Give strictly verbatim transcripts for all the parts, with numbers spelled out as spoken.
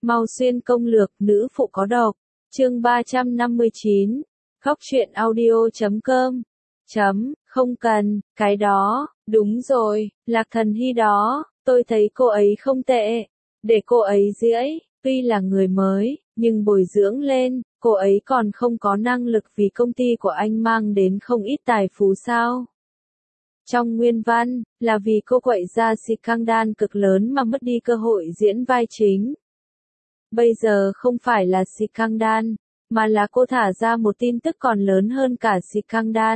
Mau xuyên công lược, nữ phụ có độc. Chương ba trăm năm mươi chín. Khóc chuyện audio chấm com. Chấm, không cần, cái đó, đúng rồi, Lạc Thần Hy đó, tôi thấy cô ấy không tệ. Để cô ấy dĩi, tuy là người mới, nhưng bồi dưỡng lên, cô ấy còn không có năng lực vì công ty của anh mang đến không ít tài phú sao. Trong nguyên văn, là vì cô quậy ra scandal cực lớn mà mất đi cơ hội diễn vai chính. Bây giờ không phải là scandal, mà là cô thả ra một tin tức còn lớn hơn cả scandal.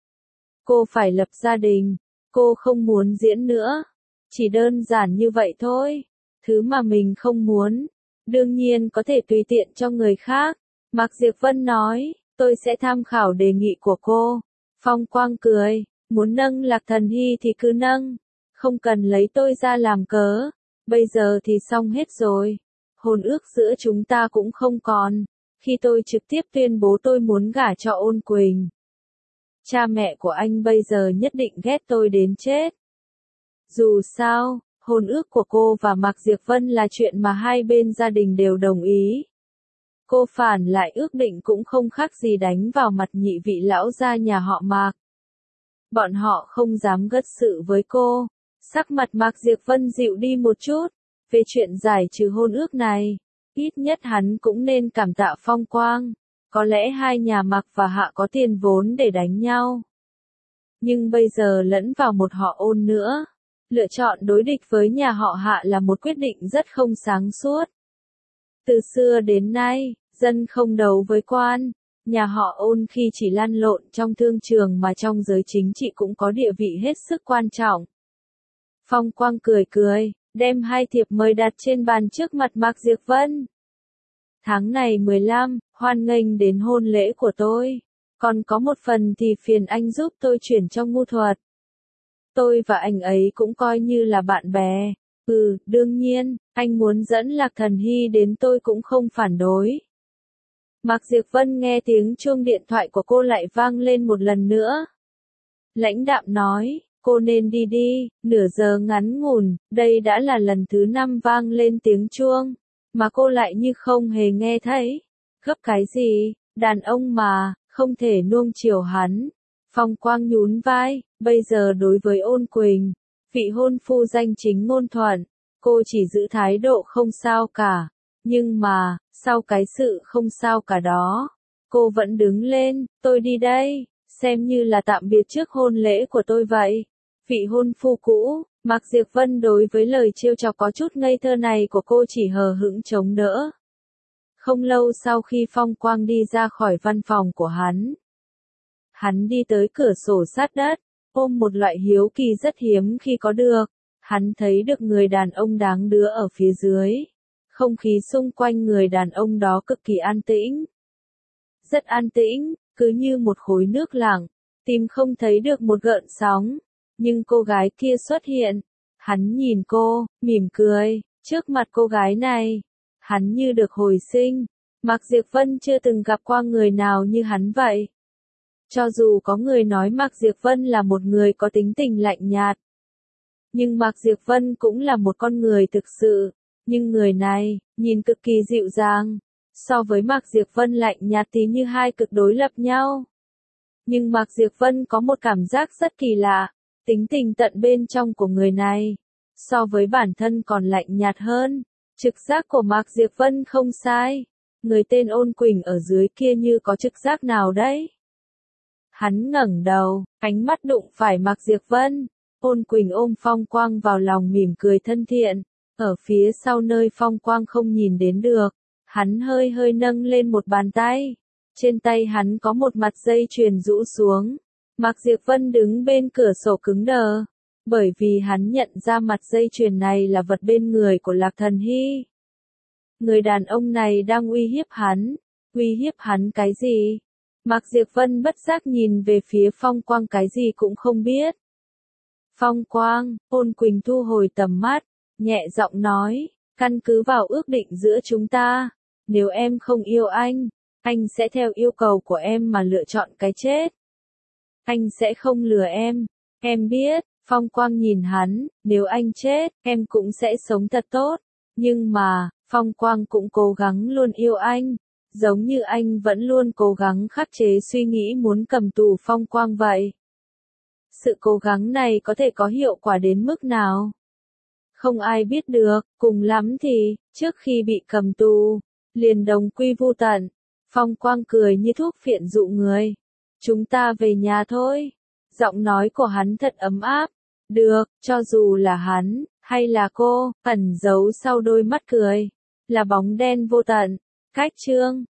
Cô phải lập gia đình, cô không muốn diễn nữa. Chỉ đơn giản như vậy thôi. Thứ mà mình không muốn, đương nhiên có thể tùy tiện cho người khác. Mạc Diệp Vân nói, tôi sẽ tham khảo đề nghị của cô. Phong Quang cười, muốn nâng Lạc Thần Hy thì cứ nâng, không cần lấy tôi ra làm cớ. Bây giờ thì xong hết rồi. Hôn ước giữa chúng ta cũng không còn. Khi tôi trực tiếp tuyên bố tôi muốn gả cho Ôn Quỳnh, cha mẹ của anh bây giờ nhất định ghét tôi đến chết. Dù sao, hôn ước của cô và Mạc Diệp Vân là chuyện mà hai bên gia đình đều đồng ý. Cô phản lại ước định cũng không khác gì đánh vào mặt nhị vị lão gia nhà họ Mạc. Bọn họ không dám gất sự với cô. Sắc mặt Mạc Diệp Vân dịu đi một chút. Về chuyện giải trừ hôn ước này, ít nhất hắn cũng nên cảm tạ Phong Quang. Có lẽ hai nhà Mạc và Hạ có tiền vốn để đánh nhau. Nhưng bây giờ lẫn vào một họ Ôn nữa. Lựa chọn đối địch với nhà họ Hạ là một quyết định rất không sáng suốt. Từ xưa đến nay, dân không đấu với quan. Nhà họ Ôn khi chỉ lăn lộn trong thương trường mà trong giới chính trị cũng có địa vị hết sức quan trọng. Phong Quang cười cười, đem hai thiệp mời đặt trên bàn trước mặt Mạc Diệp Vân. Tháng này mười lăm, hoan nghênh đến hôn lễ của tôi. Còn có một phần thì phiền anh giúp tôi chuyển cho Ngu Thuật. Tôi và anh ấy cũng coi như là bạn bè. Ừ, đương nhiên, anh muốn dẫn Lạc Thần Hy đến tôi cũng không phản đối. Mạc Diệp Vân nghe tiếng chuông điện thoại của cô lại vang lên một lần nữa. Lãnh đạm nói, cô nên đi đi, nửa giờ ngắn ngủn, đây đã là lần thứ năm vang lên tiếng chuông, mà cô lại như không hề nghe thấy. Gấp cái gì, đàn ông mà, không thể nuông chiều hắn. Phong Quang nhún vai, bây giờ đối với Ôn Quỳnh, vị hôn phu danh chính ngôn thuận, cô chỉ giữ thái độ không sao cả. Nhưng mà, sau cái sự không sao cả đó, cô vẫn đứng lên, tôi đi đây, xem như là tạm biệt trước hôn lễ của tôi vậy. Vị hôn phu cũ, Mạc Diệp Vân đối với lời trêu chọc có chút ngây thơ này của cô chỉ hờ hững chống đỡ. Không lâu sau khi Phong Quang đi ra khỏi văn phòng của hắn, hắn đi tới cửa sổ sát đất, ôm một loại hiếu kỳ rất hiếm khi có được. Hắn thấy được người đàn ông đáng đứa ở phía dưới. Không khí xung quanh người đàn ông đó cực kỳ an tĩnh. Rất an tĩnh, cứ như một khối nước lặng, tìm không thấy được một gợn sóng. Nhưng cô gái kia xuất hiện. Hắn nhìn cô, mỉm cười, trước mặt cô gái này. Hắn như được hồi sinh. Mạc Diệp Vân chưa từng gặp qua người nào như hắn vậy. Cho dù có người nói Mạc Diệp Vân là một người có tính tình lạnh nhạt, nhưng Mạc Diệp Vân cũng là một con người thực sự. Nhưng người này, nhìn cực kỳ dịu dàng. So với Mạc Diệp Vân lạnh nhạt thì như hai cực đối lập nhau. Nhưng Mạc Diệp Vân có một cảm giác rất kỳ lạ. Tính tình tận bên trong của người này, so với bản thân còn lạnh nhạt hơn. Trực giác của Mạc Diệp Vân không sai. Người tên Ôn Quỳnh ở dưới kia như có trực giác nào đấy. Hắn ngẩng đầu, ánh mắt đụng phải Mạc Diệp Vân. Ôn Quỳnh ôm Phong Quang vào lòng mỉm cười thân thiện. Ở phía sau nơi Phong Quang không nhìn đến được, hắn hơi hơi nâng lên một bàn tay. Trên tay hắn có một mặt dây chuyền rũ xuống. Mạc Diệp Vân đứng bên cửa sổ cứng đờ, bởi vì hắn nhận ra mặt dây chuyền này là vật bên người của Lạc Thần Hy. Người đàn ông này đang uy hiếp hắn. Uy hiếp hắn cái gì? Mạc Diệp Vân bất giác nhìn về phía Phong Quang, cái gì cũng không biết. Phong Quang, Ôn Quỳnh thu hồi tầm mắt, nhẹ giọng nói, căn cứ vào ước định giữa chúng ta, nếu em không yêu anh, anh sẽ theo yêu cầu của em mà lựa chọn cái chết. Anh sẽ không lừa em, em biết. Phong Quang nhìn hắn, nếu anh chết, em cũng sẽ sống thật tốt. Nhưng mà, Phong Quang cũng cố gắng luôn yêu anh, giống như anh vẫn luôn cố gắng khắc chế suy nghĩ muốn cầm tù Phong Quang vậy. Sự cố gắng này có thể có hiệu quả đến mức nào? Không ai biết được, cùng lắm thì, trước khi bị cầm tù, liền đồng quy vu tận. Phong Quang cười như thuốc phiện dụ người. Chúng ta về nhà thôi. Giọng nói của hắn thật ấm áp. Được, cho dù là hắn, hay là cô, ẩn giấu sau đôi mắt cười, là bóng đen vô tận. Cách chương